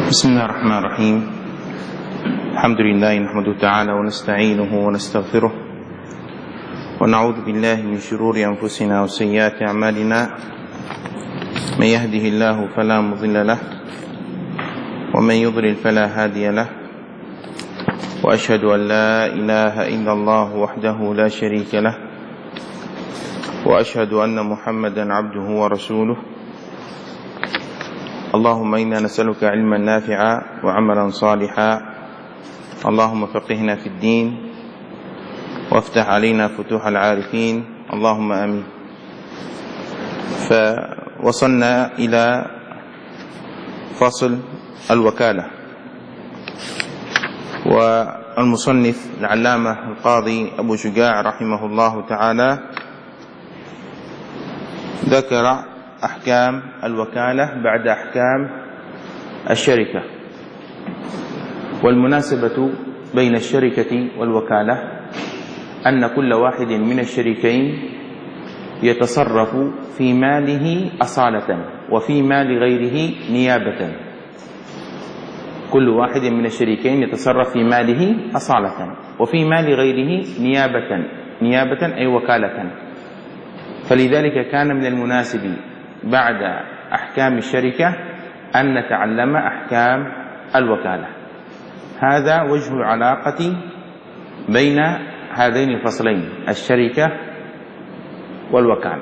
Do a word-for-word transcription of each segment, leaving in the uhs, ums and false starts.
بسم الله الرحمن الرحيم. الحمد لله نحمده تعالى ونستعينه ونستغفره ونعوذ بالله من شرور أنفسنا وسيئات أعمالنا. من يهده الله فلا مضل له ومن يضلل فلا هادي له، وأشهد أن لا إله إلا الله وحده لا شريك له، وأشهد أن محمدا عبده ورسوله. اللهم إنا نسألك علما نافعا وعملا صالحا، اللهم فقهنا في الدين وافتح علينا فتوح العارفين، اللهم آمين. فوصلنا إلى فصل الوكالة، والمصنف العلامة القاضي أبو شجاع رحمه الله تعالى ذكر أحكام الوكالة بعد أحكام الشركة. والمناسبة بين الشركة والوكالة أن كل واحد من الشريكين يتصرف في ماله أصالة وفي مال غيره نيابة. كل واحد من الشريكين يتصرف في ماله أصالة وفي مال غيره نيابة، نيابة أي وكالة. فلذلك كان من المناسب بعد أحكام الشركة أن نتعلم أحكام الوكالة. هذا وجه العلاقة بين هذين الفصلين، الشركة والوكالة.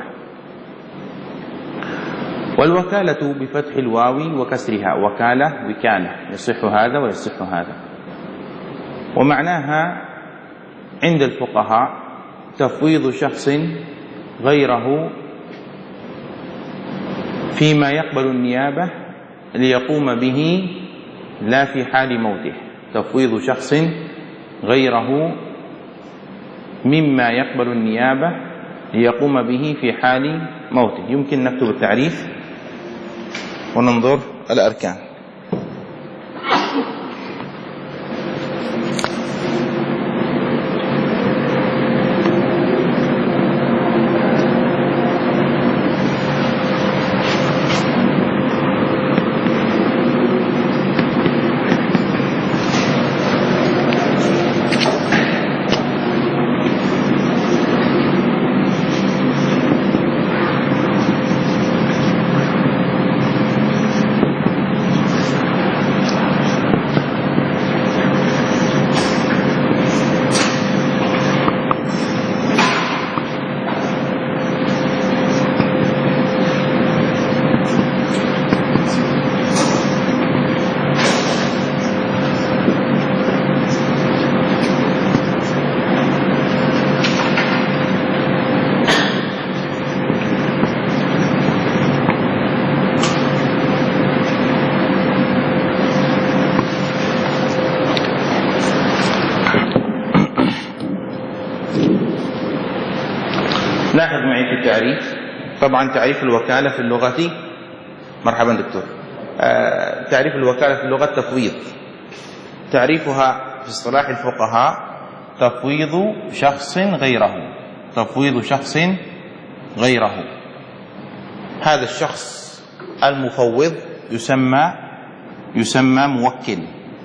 والوكالة بفتح الواو وكسرها، وكالة وكالة، يصح هذا ويصح هذا. ومعناها عند الفقهاء تفويض شخص غيره فيما يقبل النيابة ليقوم به لا في حال موته. تفويض شخص غيره مما يقبل النيابة ليقوم به في حال موته. يمكن نكتب التعريف وننظر الأركان. لاحظ معي في التعريف. طبعا تعريف الوكالة في اللغة، مرحبا دكتور، آه تعريف الوكالة في اللغة تفويض. تعريفها في اصطلاح الفقهاء تفويض شخص غيره، تفويض شخص غيره. هذا الشخص المفوض يسمى يسمى موكل،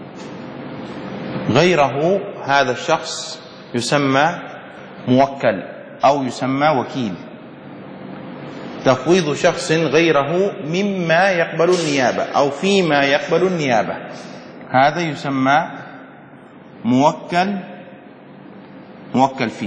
غيره هذا الشخص يسمى موكل أو يسمى وكيل. تفويض شخص غيره مما يقبل النيابة أو فيما يقبل النيابة، هذا يسمى موكل موكل فيه.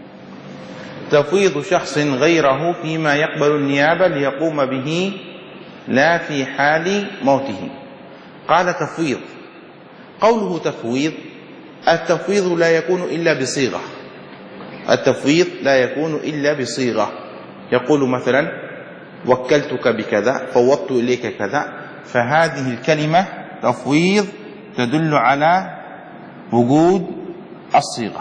تفويض شخص غيره فيما يقبل النيابة ليقوم به لا في حال موته. قال تفويض. قوله تفويض، التفويض لا يكون إلا بصيغة. التفويض لا يكون إلا بصيغة. يقول مثلا وكلتك بكذا، فوضت إليك كذا، فهذه الكلمة تفويض تدل على وجود الصيغة.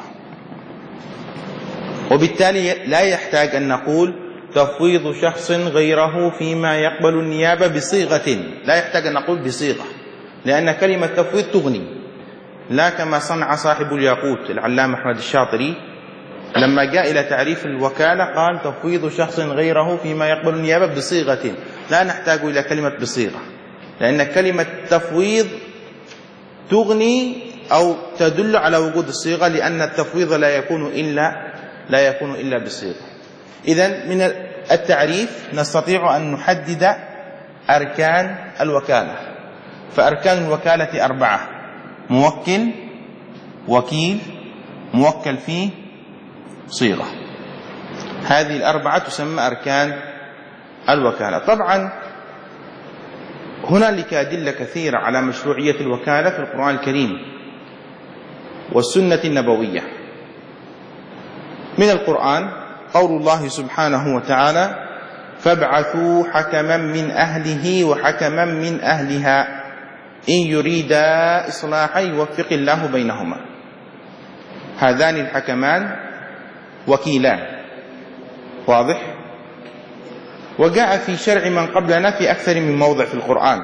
وبالتالي لا يحتاج أن نقول تفويض شخص غيره فيما يقبل النيابة بصيغة، لا يحتاج أن نقول بصيغة، لأن كلمة تفويض تغني. لا كما صنع صاحب الياقوت العلامة أحمد الشاطري لما جاء إلى تعريف الوكالة قال تفويض شخص غيره فيما يقبل النيابة بصيغة. لا نحتاج إلى كلمة بصيغة، لأن كلمة تفويض تغني أو تدل على وجود الصيغة، لأن التفويض لا يكون إلا لا يكون إلا بالصيغة. إذن من التعريف نستطيع أن نحدد أركان الوكالة. فأركان الوكالة أربعة: موكل، وكيل، موكل فيه، صيغة. هذه الأربعة تسمى أركان الوكالة. طبعا هنالك أدلة كثيرة على مشروعية الوكالة في القرآن الكريم والسنة النبوية. من القرآن قول الله سبحانه وتعالى: فابعثوا حكما من أهله وحكما من أهلها إن يريدا إصلاحا يوفق الله بينهما. هذان الحكمان وكيلان، واضح؟ وجاء في شرع من قبلنا في أكثر من موضع في القرآن.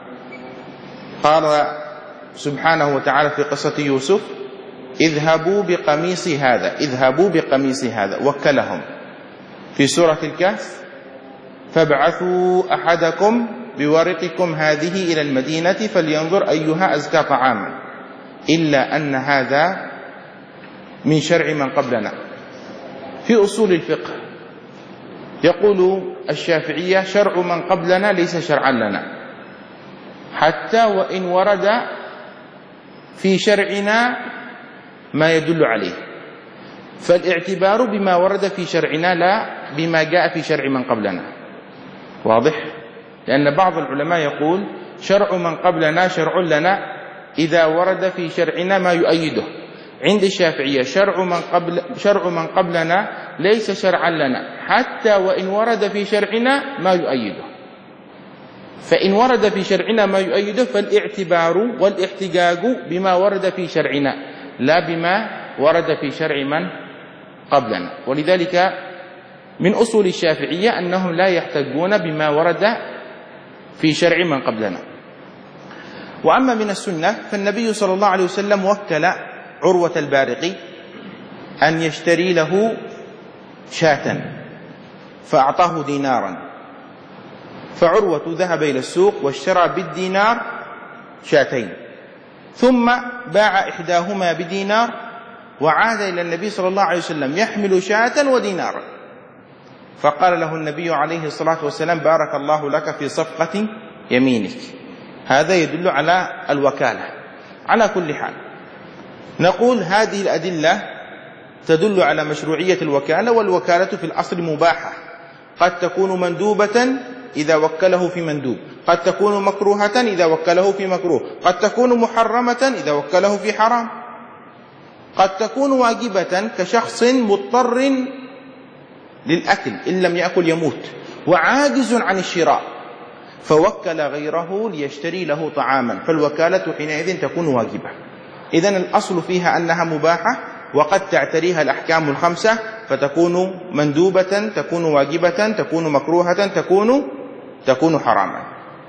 قال سبحانه وتعالى في قصة يوسف: اذهبوا بقميص هذا اذهبوا بقميص هذا وكلهم. في سورة الكهف: فابعثوا أحدكم بورقكم هذه إلى المدينة فلينظر أيها أزكى طعاما. إلا أن هذا من شرع من قبلنا. في أصول الفقه يقول الشافعية: شرع من قبلنا ليس شرعا لنا، حتى وإن ورد في شرعنا ما يدل عليه، فالاعتبار بما ورد في شرعنا لا بما جاء في شرع من قبلنا. واضح؟ لأن بعض العلماء يقول: شرع من قبلنا شرع لنا إذا ورد في شرعنا ما يؤيده. عند الشافعية شرع من قبل شرع من قبلنا ليس شرعا لنا، حتى وإن ورد في شرعنا ما يؤيده. فإن ورد في شرعنا ما يؤيده فالاعتبار والاحتجاج بما ورد في شرعنا لا بما ورد في شرع من قبلنا. ولذلك من أصول الشافعية أنهم لا يحتجون بما ورد في شرع من قبلنا. وأما من السنة فالنبي صلى الله عليه وسلم وكل عروة البارقي أن يشتري له شاة فأعطاه دينارا، فعروة ذهب إلى السوق واشترى بالدينار شاتين، ثم باع إحداهما بدينار وعاد إلى النبي صلى الله عليه وسلم يحمل شاة ودينارا، فقال له النبي عليه الصلاة والسلام: بارك الله لك في صفقة يمينك. هذا يدل على الوكالة. على كل حال نقول هذه الأدلة تدل على مشروعية الوكالة، والوكالة في الأصل مباحة، قد تكون مندوبة إذا وكله في مندوب، قد تكون مكروهة إذا وكله في مكروه، قد تكون محرمة إذا وكله في حرام، قد تكون واجبة كشخص مضطر للأكل إن لم يأكل يموت وعاجز عن الشراء فوكل غيره ليشتري له طعاما، فالوكالة حينئذ تكون واجبة. إذن الأصل فيها أنها مباحة، وقد تعتريها الأحكام الخمسة فتكون مندوبة، تكون واجبة، تكون مكروهة، تكون تكون حراما.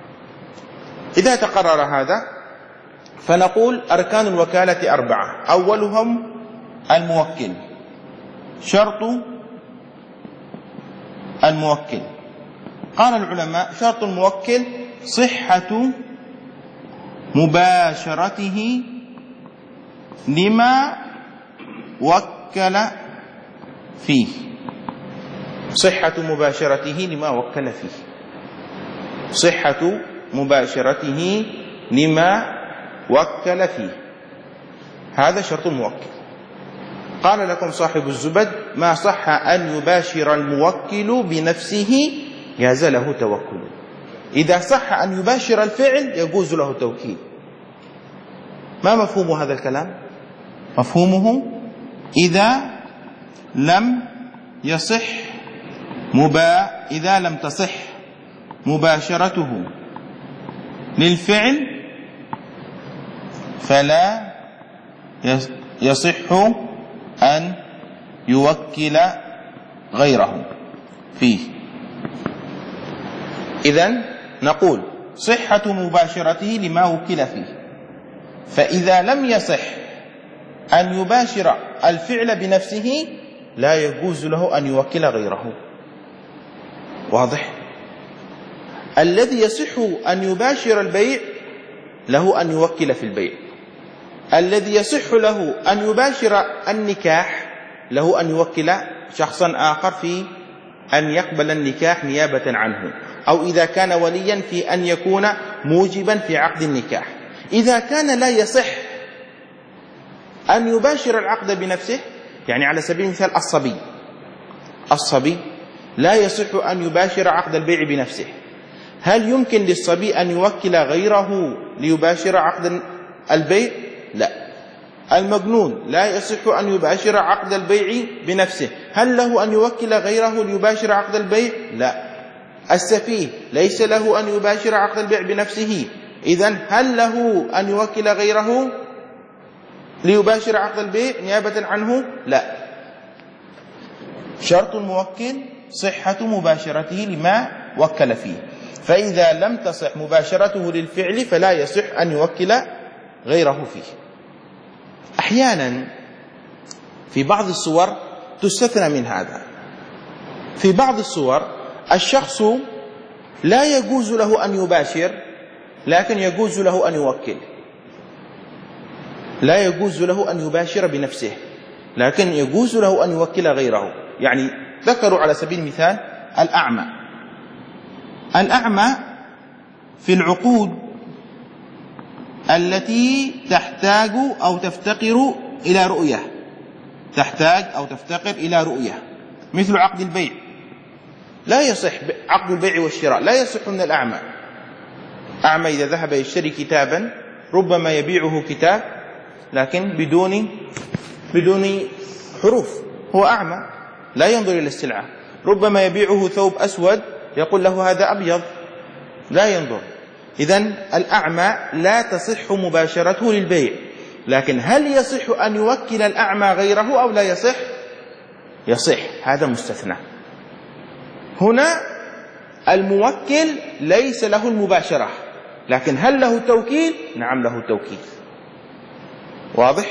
إذا تقرر هذا فنقول أركان الوكالة أربعة. أولهم الموكل. شرط الموكل، قال العلماء: شرط الموكل صحة مباشرته لما وكل فيه. صحة مباشرته لما وكل فيه صحة مباشرته لما وكل فيه هذا شرط الموكل. قال لكم صاحب الزبد: ما صح أن يباشر الموكل بنفسه جاز له توكل. إذا صح أن يباشر الفعل يجوز له توكيل. ما مفهوم هذا الكلام؟ مفهومه إذا لم يصح مبا إذا لم تصح مباشرته للفعل فلا يصح أن يوكل غيره فيه. إذن نقول صحة مباشرته لما وكل فيه، فإذا لم يصح أن يباشر الفعل بنفسه لا يجوز له أن يوكل غيره. واضح؟ الذي يصح أن يباشر البيع له أن يوكل في البيع، الذي يصح له أن يباشر النكاح له أن يوكل شخصا آخر في أن يقبل النكاح نيابة عنه، أو إذا كان وليا في أن يكون موجبا في عقد النكاح. إذا كان لا يصح أن يباشر العقد بنفسه، يعني على سبيل المثال الصبي الصبي لا يصح أن يباشر عقد البيع بنفسه، هل يمكن للصبي أن يوكل غيره ليباشر عقد البيع؟ لا. المجنون لا يصح أن يباشر عقد البيع بنفسه، هل له أن يوكل غيره ليباشر عقد البيع؟ لا. السفيه ليس له أن يباشر عقد البيع بنفسه، إذن هل له أن يوكل غيره ليباشر عقد البيع نيابة عنه؟ لا. شرط الموكل صحة مباشرته لما وكل فيه، فإذا لم تصح مباشرته للفعل فلا يصح أن يوكل غيره فيه. أحيانا في بعض الصور تستثنى من هذا، في بعض الصور الشخص لا يجوز له أن يباشر لكن يجوز له أن يوكل، لا يجوز له أن يباشر بنفسه لكن يجوز له أن يوكل غيره. يعني ذكروا على سبيل المثال الأعمى، الأعمى في العقود التي تحتاج أو تفتقر إلى رؤية، تحتاج أو تفتقر إلى رؤية مثل عقد البيع، لا يصح عقد البيع والشراء، لا يصح من الأعمى. أعمى إذا ذهب يشتري كتابا ربما يبيعه كتاب لكن بدون بدون حروف، هو أعمى لا ينظر إلى السلعة. ربما يبيعه ثوب أسود يقول له هذا أبيض، لا ينظر. إذن الأعمى لا تصح مباشرته للبيع، لكن هل يصح أن يوكل الأعمى غيره أو لا يصح؟ يصح، هذا مستثنى. هنا الموكل ليس له المباشرة، لكن هل له التوكيل؟ نعم له التوكيل. واضح؟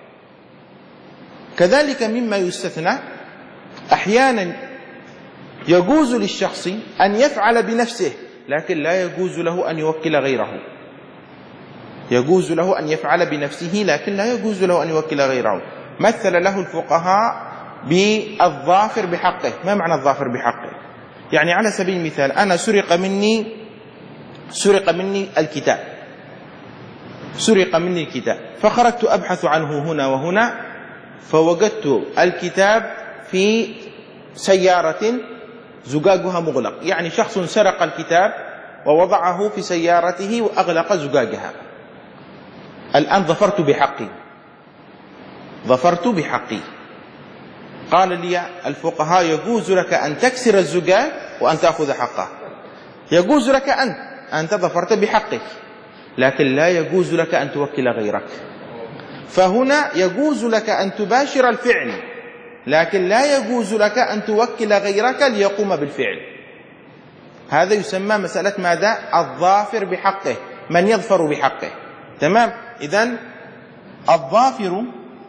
كذلك مما يستثنى أحيانا يجوز للشخص أن يفعل بنفسه لكن لا يجوز له أن يوكل غيره، يجوز له أن يفعل بنفسه لكن لا يجوز له أن يوكل غيره. مثل له الفقهاء بالظافر بحقه. ما معنى الظافر بحقه؟ يعني على سبيل المثال أنا سرق مني سرق مني الكتاب سرق مني الكتاب فخرجت أبحث عنه هنا وهنا، فوجدت الكتاب في سيارة زجاجها مغلق، يعني شخص سرق الكتاب ووضعه في سيارته وأغلق زجاجها. الآن ظفرت بحقي ظفرت بحقي قال لي الفقهاء يجوز لك أن تكسر الزجاج وأن تأخذ حقه، يجوز لك أنت أنت ظفرت بحقك، لكن لا يجوز لك أن توكل غيرك. فهنا يجوز لك أن تباشر الفعل لكن لا يجوز لك أن توكل غيرك ليقوم بالفعل. هذا يسمى مسألة ماذا؟ الظافر بحقه، من يظفر بحقه. تمام؟ إذن الظافر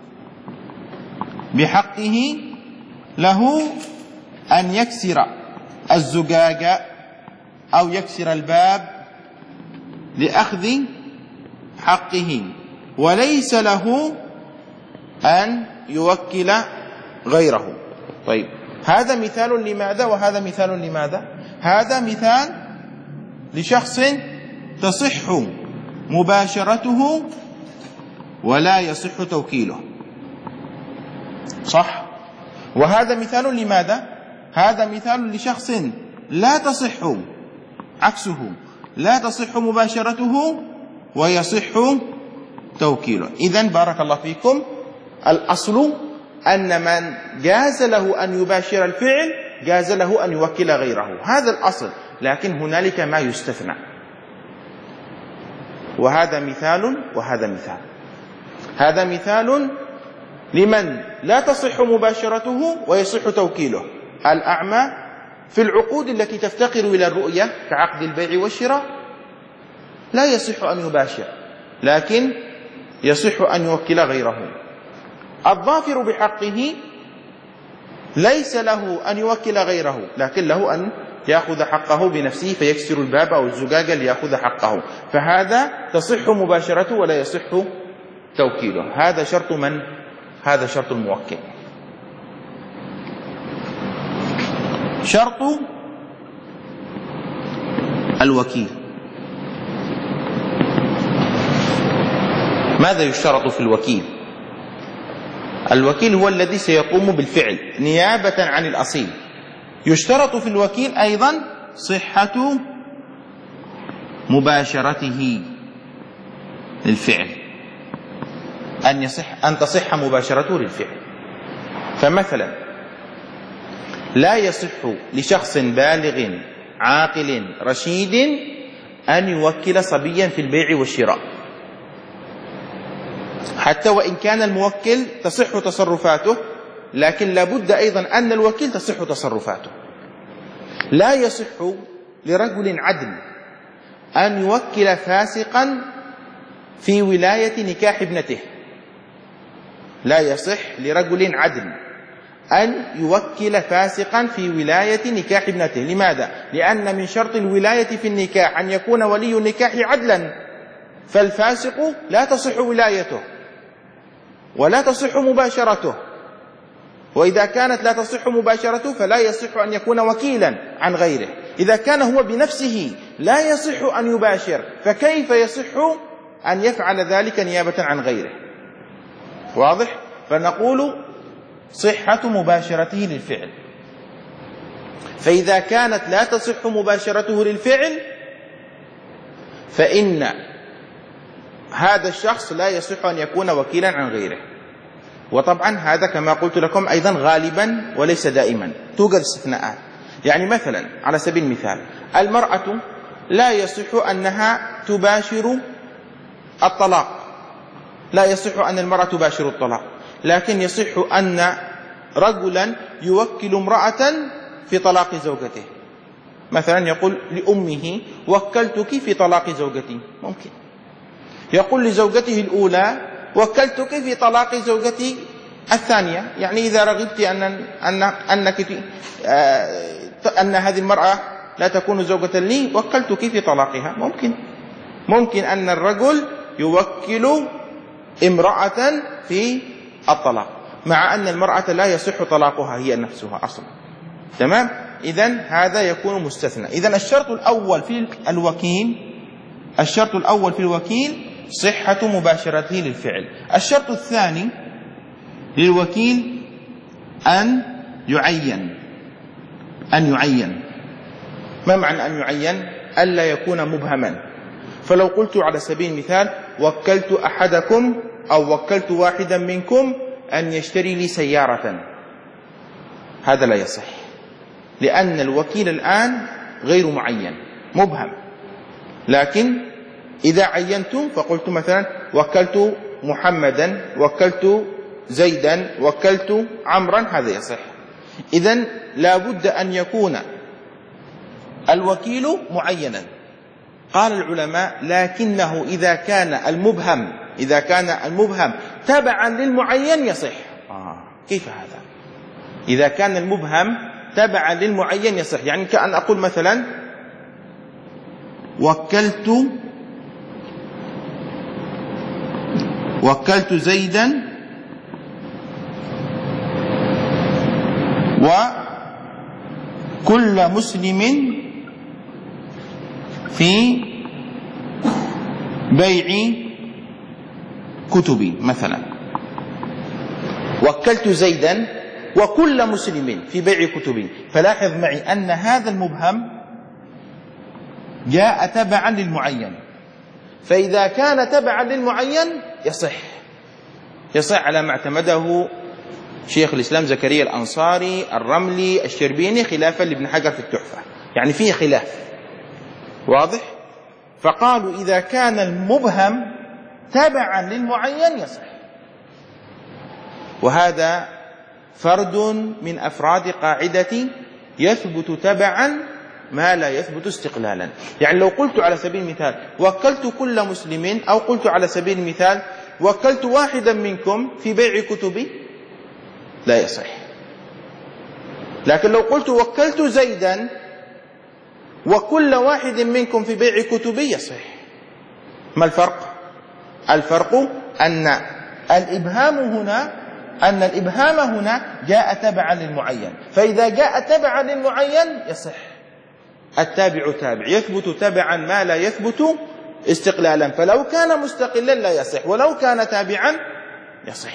بحقه له أن يكسر الزجاج أو يكسر الباب لأخذ حقه، وليس له أن يوكل غيره. طيب، هذا مثال لماذا وهذا مثال لماذا؟ هذا مثال لشخص تصح مباشرته ولا يصح توكيله، صح؟ وهذا مثال لماذا؟ هذا مثال لشخص لا تصح عكسه، لا تصح مباشرته ويصح توكيله. إذن بارك الله فيكم، الأصل أن من جاز له أن يباشر الفعل جاز له أن يوكل غيره، هذا الأصل. لكن هنالك ما يستثنى، وهذا مثال وهذا مثال. هذا مثال لمن لا تصح مباشرته ويصح توكيله. الأعمى في العقود التي تفتقر إلى الرؤية كعقد البيع والشراء لا يصح أن يباشر لكن يصح أن يوكل غيره. الظافر بحقه ليس له أن يوكل غيره لكن له أن يأخذ حقه بنفسه فيكسر الباب أو الزجاجة ليأخذ حقه، فهذا تصح مباشرته ولا يصح توكيله. هذا شرط من؟ هذا شرط الموكل. شرط الوكيل، ماذا يشترط في الوكيل؟ الوكيل هو الذي سيقوم بالفعل نيابة عن الأصيل. يشترط في الوكيل أيضا صحة مباشرته للفعل، أن يصح أن تصح مباشرته للفعل. فمثلا لا يصح لشخص بالغ عاقل رشيد أن يوكل صبيا في البيع والشراء، حتى وإن كان الموكل تصح تصرفاته، لكن لابد أيضا أن الوكيل تصح تصرفاته. لا يصح لرجل عدل أن يوكل فاسقا في ولاية نكاح ابنته. لا يصح لرجل عدل أن يوكل فاسقا في ولاية نكاح ابنته. لماذا؟ لأن من شرط الولاية في النكاح أن يكون ولي النكاح عدلا، فالفاسق لا تصح ولايته ولا تصح مباشرته، وإذا كانت لا تصح مباشرته فلا يصح أن يكون وكيلا عن غيره. إذا كان هو بنفسه لا يصح أن يباشر، فكيف يصح أن يفعل ذلك نيابة عن غيره؟ واضح؟ فنقول صحة مباشرته للفعل. فإذا كانت لا تصح مباشرته للفعل فإن هذا الشخص لا يصح أن يكون وكيلا عن غيره. وطبعا هذا كما قلت لكم أيضا غالبا وليس دائما، توجد استثناءات. يعني مثلا على سبيل المثال المرأة لا يصح أنها تباشر الطلاق، لا يصح أن المرأة تباشر الطلاق، لكن يصح أن رجلا يوكل امرأة في طلاق زوجته. مثلا يقول لأمه وكلتك في طلاق زوجتي، ممكن. يقول لزوجته الأولى وكلتك في طلاق زوجتي الثانية، يعني إذا رغبت أن أن أنك أن هذه المرأة لا تكون زوجة لي وكلتك في طلاقها، ممكن. ممكن أن الرجل يوكل امرأة في الطلاق مع أن المرأة لا يصح طلاقها هي نفسها أصلا. تمام؟ إذن هذا يكون مستثنى. إذن الشرط الأول في الوكيل الشرط الأول في الوكيل صحة مباشرته للفعل. الشرط الثاني للوكيل أن يعين أن يعين ما معنى أن يعين؟ ألا يكون مبهما. فلو قلت على سبيل المثال وكلت أحدكم أو وكلت واحدا منكم أن يشتري لي سيارة، هذا لا يصح، لأن الوكيل الآن غير معين، مبهم. لكن إذا عينتم فقلت مثلا وكلت محمدا، وكلت زيدا، وكلت عمرا، هذا يصح. إذن لا بد أن يكون الوكيل معينا. قال العلماء لكنه إذا كان المبهم إذا كان المبهم تبعا للمعين يصح. آه. كيف هذا؟ إذا كان المبهم تبعا للمعين يصح. يعني كأن أقول مثلا وكلت وكلت زيدا وكل مسلم في بيع كتبي مثلا. وكلت زيدا وكل مسلم في بيع كتبي. فلاحظ معي أن هذا المبهم جاء تبعا للمعين، فإذا كان تبعا للمعين يصح يصح على ما اعتمده شيخ الإسلام زكريا الأنصاري الرملي الشربيني خلافا لابن حجر في التحفة، يعني فيه خلاف واضح. فقالوا إذا كان المبهم تبعا للمعين يصح، وهذا فرد من أفراد قاعدة يثبت تبعا ما لا يثبت استقلالا. يعني لو قلت على سبيل المثال وكلت كل مسلم، أو قلت على سبيل المثال وكلت واحدا منكم في بيع كتبي، لا يصح. لكن لو قلت وكلت زيدا وكل واحد منكم في بيع كتبي يصح. ما الفرق؟ الفرق أن الإبهام هنا أن الإبهام هنا جاء تبعا للمعين، فإذا جاء تبعا للمعين يصح. التابع تابع يثبت تبعا ما لا يثبت استقلالا، فلو كان مستقلا لا يصح، ولو كان تابعا يصح.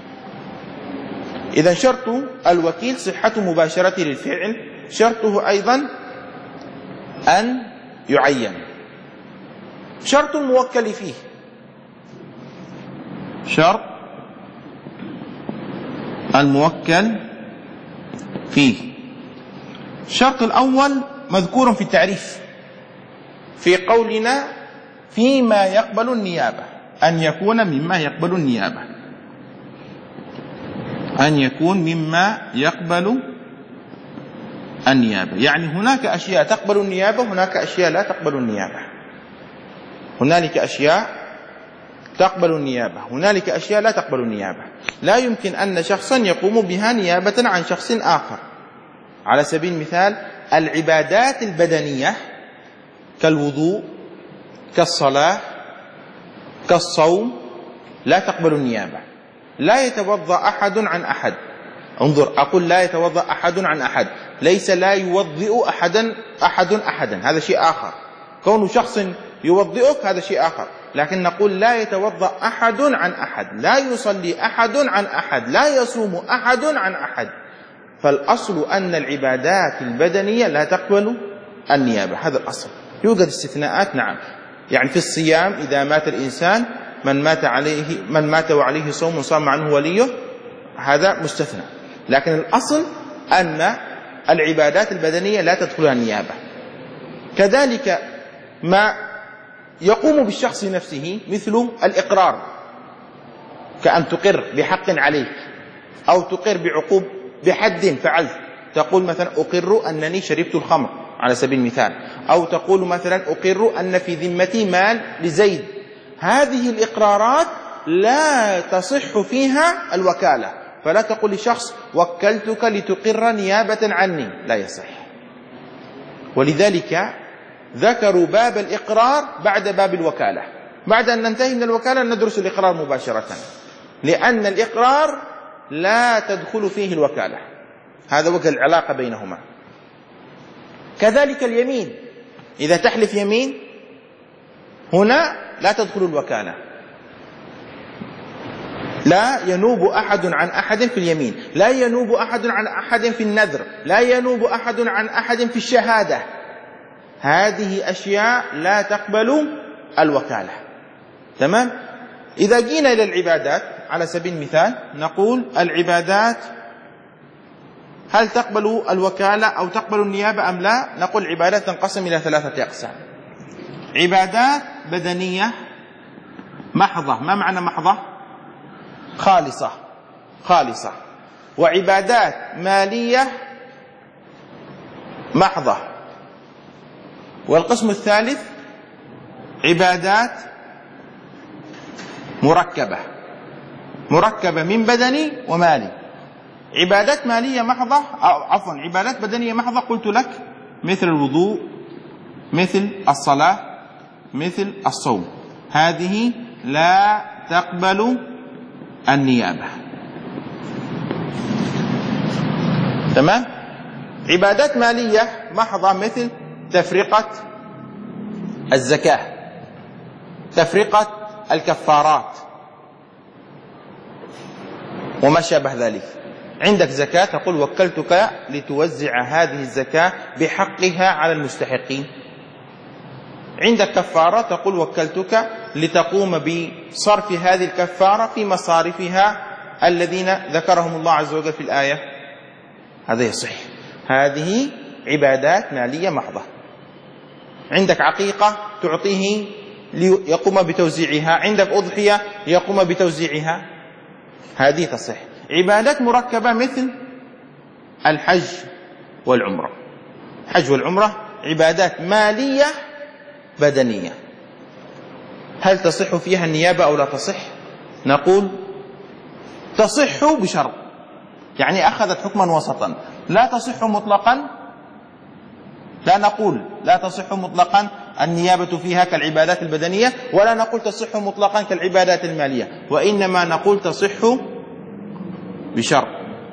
إذا شرط الوكيل صحة مباشرة للفعل، شرطه أيضا أن يعين. شرط الموكل فيه، شرط الموكل فيه. الشرط الأول مذكور في التعريف في قولنا فيما يقبل النيابة، أن يكون مما يقبل النيابة، أن يكون مما يقبل النيابة. يعني هناك أشياء تقبل النيابة، هناك أشياء لا تقبل النيابة. هنالك أشياء تقبل النيابة، هنالك أشياء لا تقبل النيابة. لا يمكن أن شخصا يقوم بها نيابة عن شخص آخر. على سبيل المثال العبادات البدنية كالوضوء كالصلاة كالصوم لا تقبل النيابة. لا يتوضأ أحد عن أحد، انظر أقول لا يتوضأ أحد عن أحد، ليس لا يوضئ أحدا أحد أحدا، هذا شيء آخر. كون شخص يوضئك هذا شيء آخر، لكن نقول لا يتوضأ أحد عن أحد، لا يصلي أحد عن أحد، لا يصوم أحد عن أحد. فالأصل أن العبادات البدنية لا تقبل النيابة، هذا الأصل. يوجد استثناءات نعم، يعني في الصيام إذا مات الإنسان من مات عليه من مات وعليه صوم صام عنه وليه، هذا مستثنى، لكن الأصل أن العبادات البدنية لا تدخلها النيابة. كذلك ما يقوم بالشخص نفسه مثل الإقرار، كأن تقر بحق عليك أو تقر بعقوب بحد فعلت، تقول مثلا أقر أنني شربت الخمر على سبيل المثال، أو تقول مثلا أقر أن في ذمتي مال لزيد. هذه الإقرارات لا تصح فيها الوكالة، فلا تقول لشخص وكلتك لتقر نيابة عني، لا يصح. ولذلك ذكروا باب الإقرار بعد باب الوكالة. بعد أن ننتهي من الوكالة ندرس الإقرار مباشرة، لأن الإقرار لا تدخل فيه الوكالة، هذا وجه العلاقة بينهما. كذلك اليمين، إذا تحلف يمين هنا لا تدخل الوكالة، لا ينوب أحد عن أحد في اليمين، لا ينوب أحد عن أحد في النذر، لا ينوب أحد عن أحد في الشهادة. هذه أشياء لا تقبل الوكالة. تمام؟ إذا جينا إلى العبادات على سبيل المثال نقول العبادات هل تقبل الوكالة أو تقبل النيابة أم لا؟ نقول العبادات تنقسم إلى ثلاثة أقسام. عبادات بدنية محضة. ما معنى محضة؟ خالصة خالصة. وعبادات مالية محضة. والقسم الثالث عبادات مركبة مركبة من بدني ومالي. عبادات مالية محضة أو عفوا عبادات بدنية محضة قلت لك مثل الوضوء، مثل الصلاة، مثل الصوم، هذه لا تقبل النيابة. تمام؟ عبادات مالية محضة مثل تفرقة الزكاة، تفرقة الكفارات وما شابه ذلك. عندك زكاة تقول وكلتك لتوزع هذه الزكاة بحقها على المستحقين. عندك كفارة تقول وكلتك لتقوم بصرف هذه الكفارة في مصارفها الذين ذكرهم الله عز وجل في الآية. هذا يصح، هذه عبادات مالية محضة. عندك عقيقة تعطيه ليقوم بتوزيعها، عندك أضحية ليقوم بتوزيعها، هذه تصح. عبادات مركبة مثل الحج والعمرة. الحج والعمرة عبادات مالية بدنية، هل تصح فيها النيابة أو لا تصح؟ نقول تصح بشرط، يعني أخذت حكما وسطا، لا تصح مطلقا لا نقول لا تصح مطلقا النيابة فيها كالعبادات البدنية، ولا نقول تصح مطلقا كالعبادات المالية، وإنما نقول تصح بشرط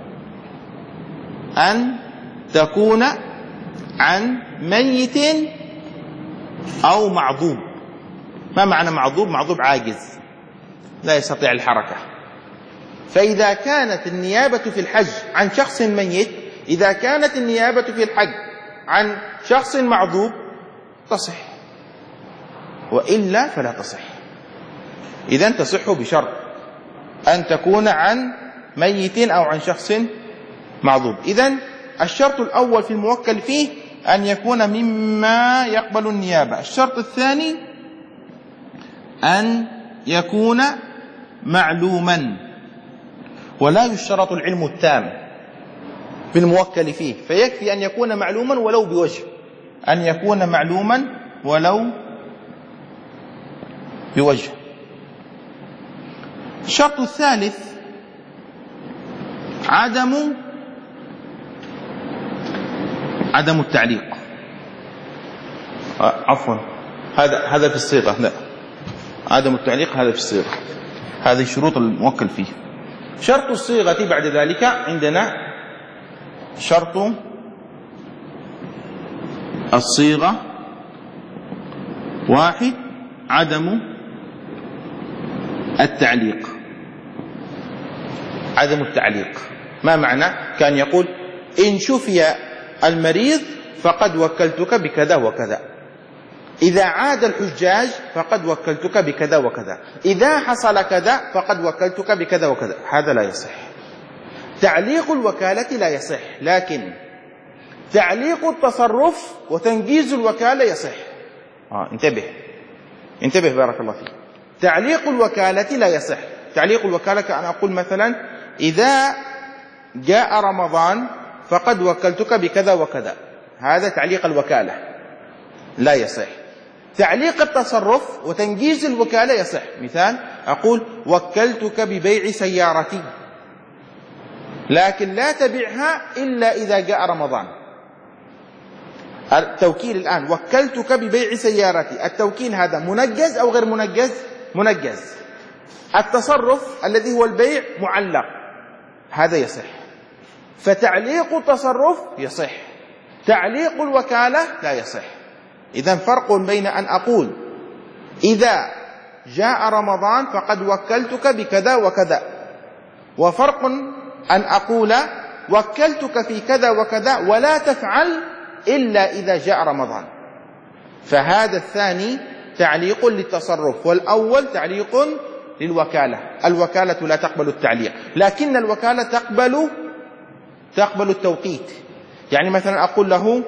أن تكون عن ميت أو معذوب. ما معنى معذوب؟ معذوب عاجز لا يستطيع الحركة. فإذا كانت النيابة في الحج عن شخص ميت، إذا كانت النيابة في الحج عن شخص معذوب تصح، وإلا فلا تصح. إذن تصح بشرط أن تكون عن ميت أو عن شخص معذوب. إذن الشرط الأول في الموكل فيه أن يكون مما يقبل النيابة. الشرط الثاني أن يكون معلوما، ولا يشترط العلم التام بالموكل فيه، فيكفي أن يكون معلوما ولو بوجه، أن يكون معلوما ولو بوجه. الشرط الثالث عدم عدم التعليق. عفوا هذا هذا في الصيغة، لا، عدم التعليق هذا في الصيغة، هذه شروط الموكل فيه. شرط الصيغة بعد ذلك عندنا شرط الصيغة واحد عدم التعليق. عدم التعليق ما معنى؟ كان يقول إن شفي المريض فقد وكلتك بكذا وكذا، إذا عاد الحجاج فقد وكلتك بكذا وكذا، إذا حصل كذا فقد وكلتك بكذا وكذا. هذا لا يصح. تعليق الوكالة لا يصح، لكن تعليق التصرف وتنجيز الوكالة يصح. آه انتبه انتبه بارك الله فيك. تعليق الوكالة لا يصح. تعليق الوكالة كأن أقول مثلا إذا جاء رمضان فقد وكلتك بكذا وكذا، هذا تعليق الوكالة لا يصح. تعليق التصرف وتنجيز الوكالة يصح. مثال أقول وكلتك ببيع سيارتي، لكن لا تبعها إلا إذا جاء رمضان. التوكيل الآن وكلتك ببيع سيارتي، التوكيل هذا منجز أو غير منجز؟ منجز. التصرف الذي هو البيع معلق، هذا يصح. فتعليق التصرف يصح، تعليق الوكالة لا يصح. إذن فرق بين أن أقول إذا جاء رمضان فقد وكلتك بكذا وكذا، وفرق أن أقول وكلتك في كذا وكذا ولا تفعل إلا إذا جاء رمضان. فهذا الثاني تعليق للتصرف، والأول تعليق للوكالة. الوكالة لا تقبل التعليق، لكن الوكالة تقبل تقبل التوقيت. يعني مثلا أقول له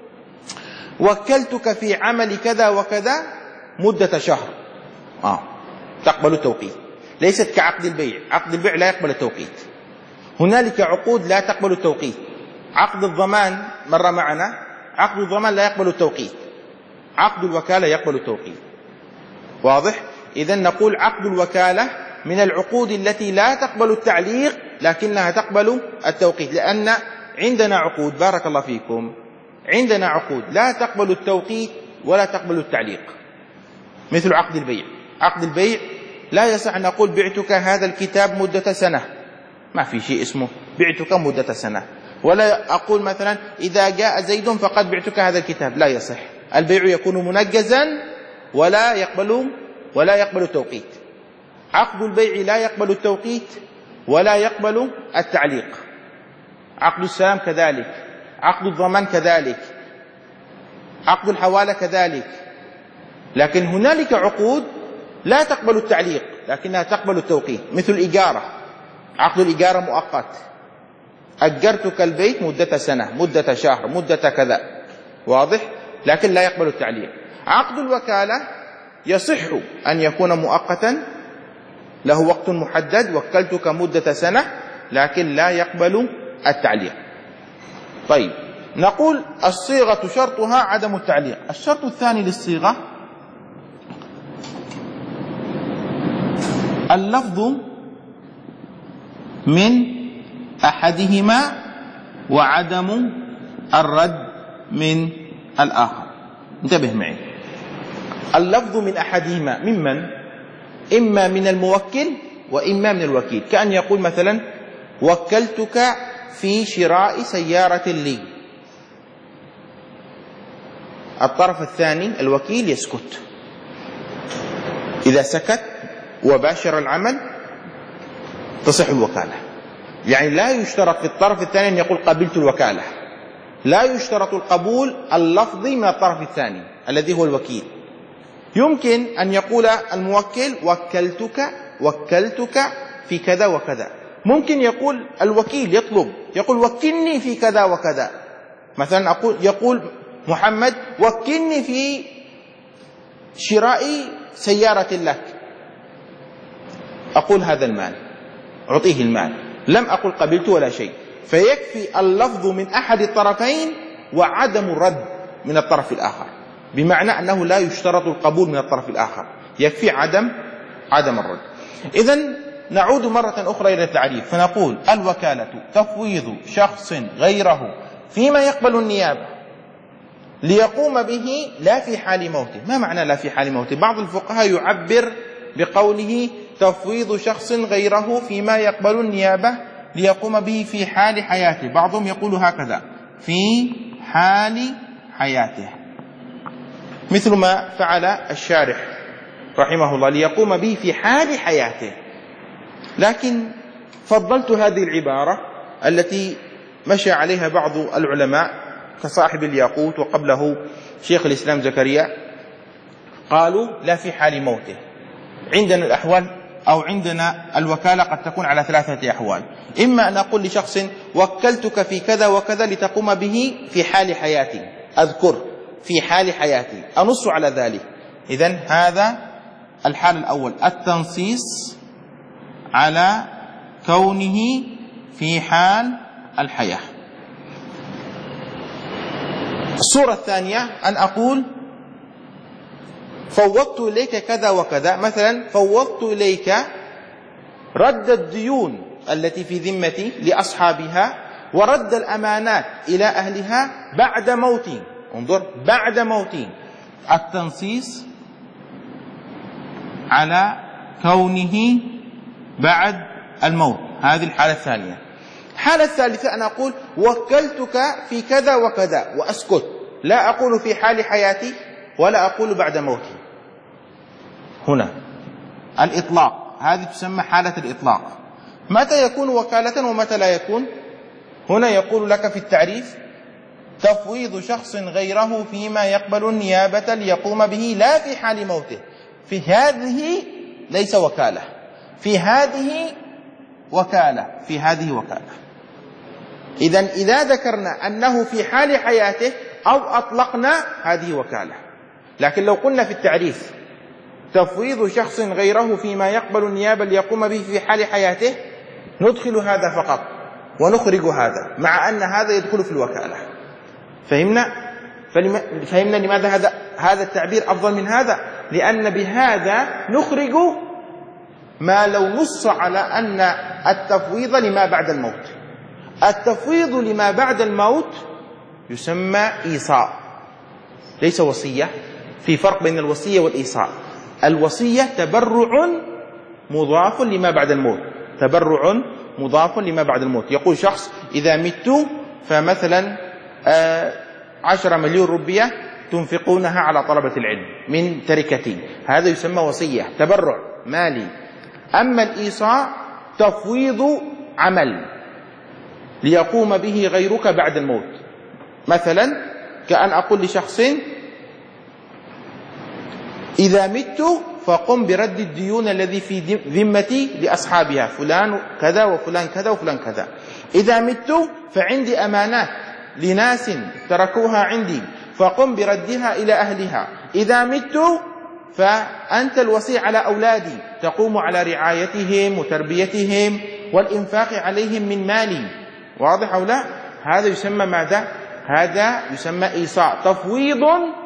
وكلتك في عمل كذا وكذا مدة شهر، آه. تقبل التوقيت، ليست كعقد البيع. عقد البيع لا يقبل التوقيت. هنالك عقود لا تقبل التوقيت. عقد الضمان مر معنا، عقد الضمان لا يقبل التوقيت، عقد الوكالة يقبل التوقيت. واضح؟ إذن نقول عقد الوكالة من العقود التي لا تقبل التعليق لكنها تقبل التوقيت، لأن عندنا عقود بارك الله فيكم، عندنا عقود لا تقبل التوقيت ولا تقبل التعليق، مثل عقد البيع. عقد البيع لا يصح أن نقول بعتك هذا الكتاب مدة سنة، ما في شيء اسمه بعتك مدة سنة. ولا أقول مثلا إذا جاء زيد فقد بعتك هذا الكتاب، لا يصح. البيع يكون منجزا ولا يقبل ولا يقبل التوقيت. عقد البيع لا يقبل التوقيت ولا يقبل التعليق. عقد السلام كذلك، عقد الضمان كذلك، عقد الحوالة كذلك. لكن هنالك عقود لا تقبل التعليق لكنها تقبل التوقيت، مثل الإجارة. عقد الإجارة مؤقت، أجرتك البيت مدة سنة، مدة شهر، مدة كذا. واضح؟ لكن لا يقبل التعليق. عقد الوكالة يصح أن يكون مؤقتا، له وقت محدد، وكلتك مدة سنة، لكن لا يقبل التعليق. طيب، نقول الصيغة شرطها عدم التعليق. الشرط الثاني للصيغة اللفظ من أحدهما وعدم الرد من الآخر. انتبه معي، اللفظ من أحدهما ممن؟ إما من الموكل وإما من الوكيل. كأن يقول مثلا وكلتك في شراء سيارة لي، الطرف الثاني الوكيل يسكت. إذا سكت وباشر العمل تصح الوكالة. يعني لا يشترط في الطرف الثاني أن يقول قبلت الوكالة، لا يشترط القبول اللفظي من الطرف الثاني الذي هو الوكيل. يمكن أن يقول الموكل وكلتك وكلتك في كذا وكذا. ممكن يقول الوكيل يطلب يقول وكلني في كذا وكذا. مثلا أقول يقول محمد وكلني في شراء سيارة لك، أقول هذا المال، أعطيه المال، لم أقل قبلت ولا شيء. فيكفي اللفظ من أحد الطرفين وعدم الرد من الطرف الآخر، بمعنى أنه لا يشترط القبول من الطرف الآخر، يكفي عدم عدم الرد. إذن نعود مرة أخرى إلى التعريف فنقول الوكالة تفويض شخص غيره فيما يقبل النيابة ليقوم به لا في حال موته. ما معنى لا في حال موته؟ بعض الفقهاء يعبر بقوله تفويض شخص غيره فيما يقبل النيابة ليقوم به في حال حياته. بعضهم يقول هكذا في حال حياته، مثل ما فعل الشارح رحمه الله ليقوم به في حال حياته. لكن فضلت هذه العبارة التي مشى عليها بعض العلماء كصاحب الياقوت وقبله شيخ الإسلام زكريا، قالوا لا في حال موته. عندنا الأحوال أو عندنا الوكالة قد تكون على ثلاثة أحوال. إما أن أقول لشخص وكلتك في كذا وكذا لتقوم به في حال حياتي، أذكر في حال حياتي، أنص على ذلك. إذن هذا الحال الأول، التنصيص على كونه في حال الحياة. الصورة الثانية أن أقول فوضت إليك كذا وكذا، مثلا فوضت إليك رد الديون التي في ذمتي لأصحابها ورد الأمانات إلى أهلها بعد موتي. انظر، بعد موتي، التنصيص على كونه بعد الموت، هذه الحالة الثانية. الحالة الثالثة أن أقول وكلتك في كذا وكذا وأسكت، لا أقول في حال حياتي ولا أقول بعد موتي. هنا الإطلاق، هذه تسمى حالة الإطلاق. متى يكون وكالة ومتى لا يكون؟ هنا يقول لك في التعريف تفويض شخص غيره فيما يقبل النيابة ليقوم به لا في حال موته. في هذه ليس وكالة، في هذه وكالة، في هذه وكالة. إذن إذا ذكرنا أنه في حال حياته أو أطلقنا هذه وكالة. لكن لو قلنا في التعريف تفويض شخص غيره فيما يقبل النيابة ليقوم به في حال حياته، ندخل هذا فقط ونخرج هذا، مع أن هذا يدخل في الوكالة. فهمنا؟ فهمنا لماذا هذا هذا التعبير أفضل من هذا؟ لأن بهذا نخرج ما لو نص على أن التفويض لما بعد الموت. التفويض لما بعد الموت يسمى إيصاء، ليس وصية. في فرق بين الوصية والإيصاء. الوصية تبرع مضاف لما بعد الموت، تبرع مضاف لما بعد الموت. يقول شخص إذا مت فمثلا عشرة مليون روبية تنفقونها على طلبة العلم من تركتي، هذا يسمى وصية، تبرع مالي. أما الإيصاء تفويض عمل ليقوم به غيرك بعد الموت. مثلا كأن أقول لشخص إذا مت فقم برد الديون الذي في ذمتي لأصحابها، فلان كذا وفلان كذا وفلان كذا. إذا مت فعندي أمانات لناس تركوها عندي فقم بردها إلى أهلها. إذا مت فأنت الوصي على أولادي، تقوم على رعايتهم وتربيتهم والإنفاق عليهم من مالي. واضح أو لا؟ هذا يسمى ماذا؟ هذا يسمى إيصاء، تفويض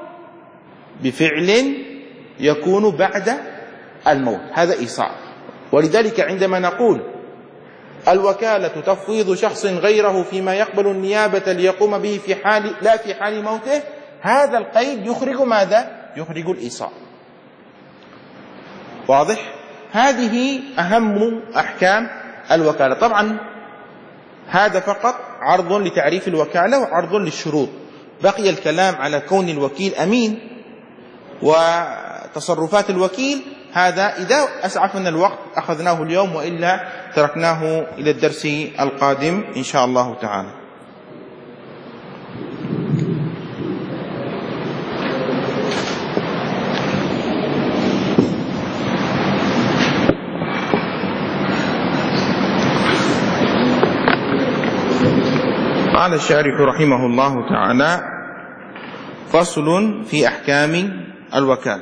بفعل يكون بعد الموت، هذا إيصاء. ولذلك عندما نقول الوكالة تفويض شخص غيره فيما يقبل النيابة ليقوم به في حال لا في حال موته، هذا القيد يخرج ماذا؟ يخرج الإيصاء. واضح؟ هذه أهم أحكام الوكالة. طبعا هذا فقط عرض لتعريف الوكالة وعرض للشروط. بقي الكلام على كون الوكيل أمين وتصرفات الوكيل، هذا إذا أسعفنا الوقت أخذناه اليوم، وإلا تركناه إلى الدرس القادم إن شاء الله تعالى. قال الشارح رحمه الله تعالى: فصل في أحكام الوكالة.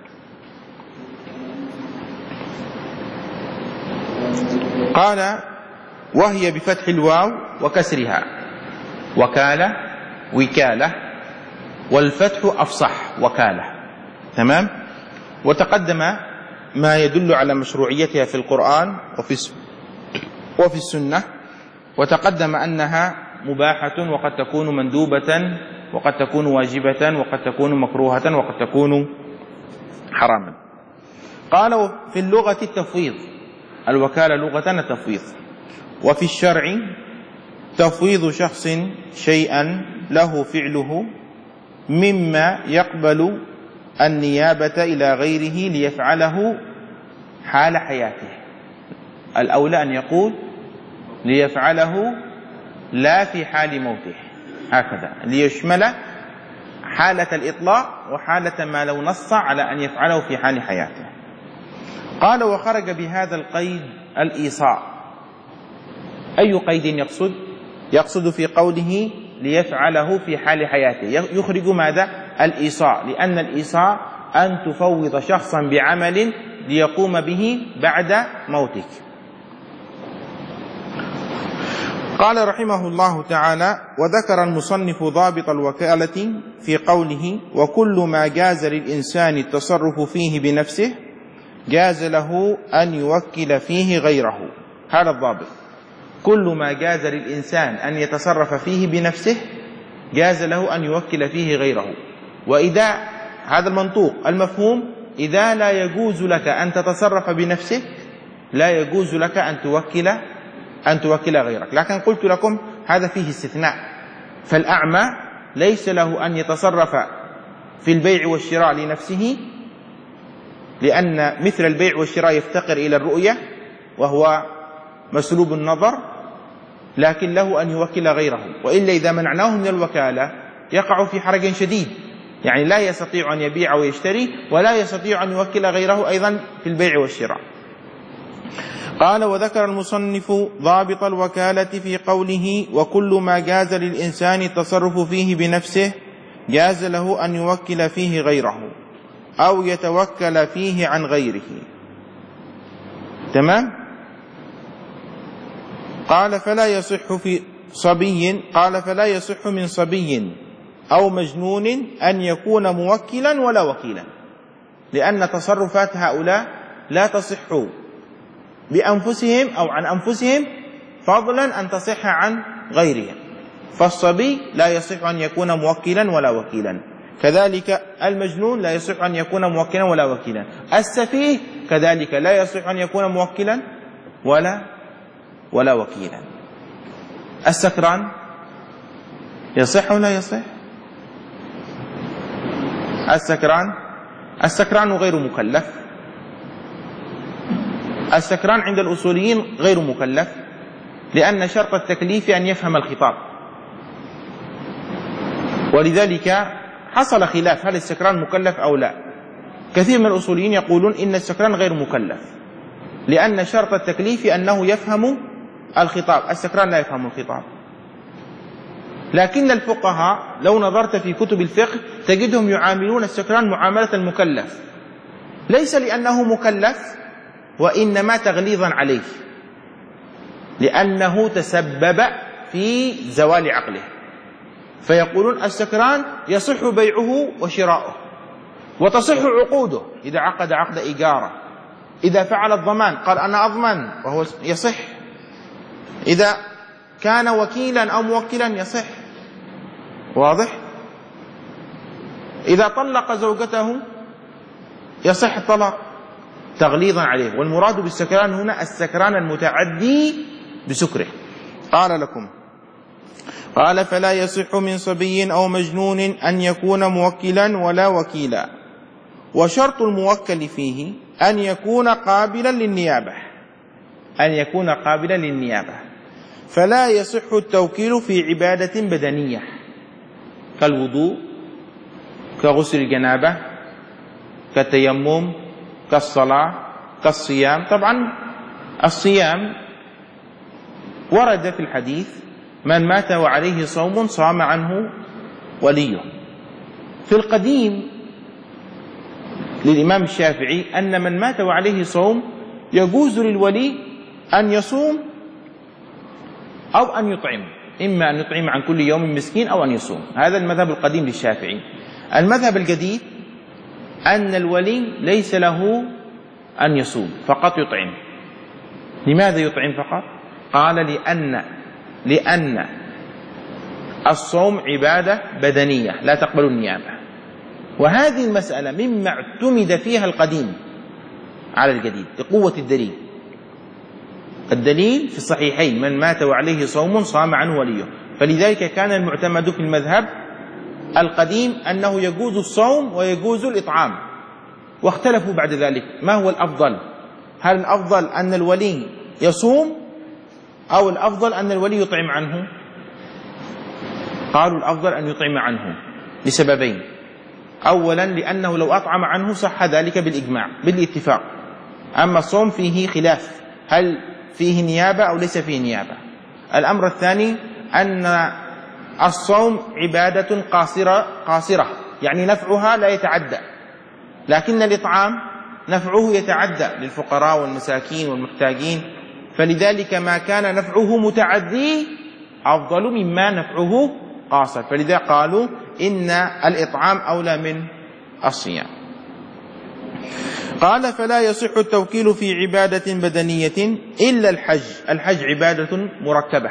قال: وهي بفتح الواو وكسرها، وكالة، وكالة، والفتح أفصح، وكالة. تمام؟ وتقدم ما يدل على مشروعيتها في القرآن وفي وفي السنة، وتقدم أنها مباحة وقد تكون مندوبة وقد تكون واجبة وقد تكون مكروهة وقد تكون حراما. قال: في اللغة التفويض، الوكالة لغة التفويض، وفي الشرع تفويض شخص شيئا له فعله مما يقبل النيابة إلى غيره ليفعله حال حياته. الأولى أن يقول ليفعله لا في حال موته، هكذا ليشمل حالة الإطلاق وحالة ما لو نص على أن يفعله في حال حياته. قال: وخرج بهذا القيد الإيصاء. أي قيد يقصد؟ يقصد في قوله ليفعله في حال حياته، يخرج ماذا؟ الإيصاء، لأن الإيصاء أن تفوض شخصا بعمل ليقوم به بعد موتك. قال رحمه الله تعالى: وذكر المصنف ضابط الوكالة في قوله: وكل ما جاز للإنسان التصرف فيه بنفسه جاز له أن يوكل فيه غيره. هذا الضابط: كل ما جاز للإنسان أن يتصرف فيه بنفسه جاز له أن يوكل فيه غيره. وإذا هذا المنطوق المفهوم، إذا لا يجوز لك أن تتصرف بنفسك لا يجوز لك أن توكل أن توكل غيرك. لكن قلت لكم هذا فيه استثناء، فالأعمى ليس له أن يتصرف في البيع والشراء لنفسه، لأن مثل البيع والشراء يفتقر إلى الرؤية وهو مسلوب النظر، لكن له أن يوكل غيره. وإلا إذا منعناه من الوكالة يقع في حرج شديد، يعني لا يستطيع أن يبيع ويشتري ولا يستطيع أن يوكل غيره أيضا في البيع والشراء. قال: وذكر المصنف ضابط الوكالة في قوله: وكل ما جاز للإنسان التصرف فيه بنفسه جاز له أن يوكل فيه غيره أو يتوكل فيه عن غيره. تمام؟ قال: فلا يصح في صبي قال فلا يصح من صبي أو مجنون أن يكون موكلا ولا وكيلا، لأن تصرفات هؤلاء لا تصح بأنفسهم أو عن أنفسهم، فضلا أن تصح عن غيرهم. فالصبي لا يصح أن يكون موكلا ولا وكيلا، كذلك المجنون لا يصح أن يكون موكلا ولا وكيلا، السفيه كذلك لا يصح أن يكون موكلا ولا ولا وكيلا. السكران يصح ولا يصح؟ السكران السكران غير مكلف. السكران عند الأصوليين غير مكلف، لأن شرط التكليف أن يفهم الخطاب، ولذلك حصل خلاف هل السكران مكلف أو لا. كثير من الأصوليين يقولون إن السكران غير مكلف، لأن شرط التكليف أنه يفهم الخطاب، السكران لا يفهم الخطاب. لكن الفقهاء لو نظرت في كتب الفقه تجدهم يعاملون السكران معاملة المكلف، ليس لأنه مكلف وإنما تغليظا عليه، لأنه تسبب في زوال عقله. فيقولون السكران يصح بيعه وشراؤه، وتصح عقوده إذا عقد عقد إيجاره، إذا فعل الضمان قال أنا أضمن وهو يصح، إذا كان وكيلا أو موكلا يصح. واضح؟ إذا طلق زوجته يصح الطلاق تغليظا عليه، والمراد بالسكران هنا السكران المتعدي بسكره. قال لكم قال فلا يصح من صبي أو مجنون أن يكون موكلا ولا وكيلا، وشرط الموكل فيه أن يكون قابلا للنيابة أن يكون قابلا للنيابة فلا يصح التوكيل في عبادة بدنية كالوضوء، كغسل الجنابة، كالتيمم، كالصلاة، كالصيام. طبعا الصيام ورد في الحديث من مات وعليه صوم صام عنه وليه. في القديم للإمام الشافعي أن من مات وعليه صوم يجوز للولي أن يصوم أو أن يطعم، إما أن يطعم عن كل يوم مسكين أو أن يصوم. هذا المذهب القديم للشافعي. المذهب الجديد أن الولي ليس له أن يصوم، فقط يطعم. لماذا يطعم فقط؟ قال لأن لأن الصوم عبادة بدنية لا تقبل النيابة، وهذه المسألة مما اعتمد فيها القديم على الجديد لقوة الدليل. الدليل في الصحيحين من مات وعليه صوم صام عنه وليه، فلذلك كان المعتمد في المذهب القديم أنه يجوز الصوم ويجوز الإطعام، واختلفوا بعد ذلك ما هو الأفضل، هل الأفضل أن الولي يصوم أو الأفضل أن الولي يطعم عنه؟ قالوا الأفضل أن يطعم عنه لسببين. أولا لأنه لو أطعم عنه صح ذلك بالإجماع بالاتفاق، أما الصوم فيه خلاف هل فيه نيابة أو ليس فيه نيابة. الأمر الثاني أن الصوم عبادة قاصرة قاصرة يعني نفعها لا يتعدى، لكن الإطعام نفعه يتعدى للفقراء والمساكين والمحتاجين، فلذلك ما كان نفعه متعدي أفضل مما نفعه قاصر، فلذا قالوا إن الإطعام أولى من الصيام. قال فلا يصح التوكيل في عبادة بدنية إلا الحج. الحج عبادة مركبة،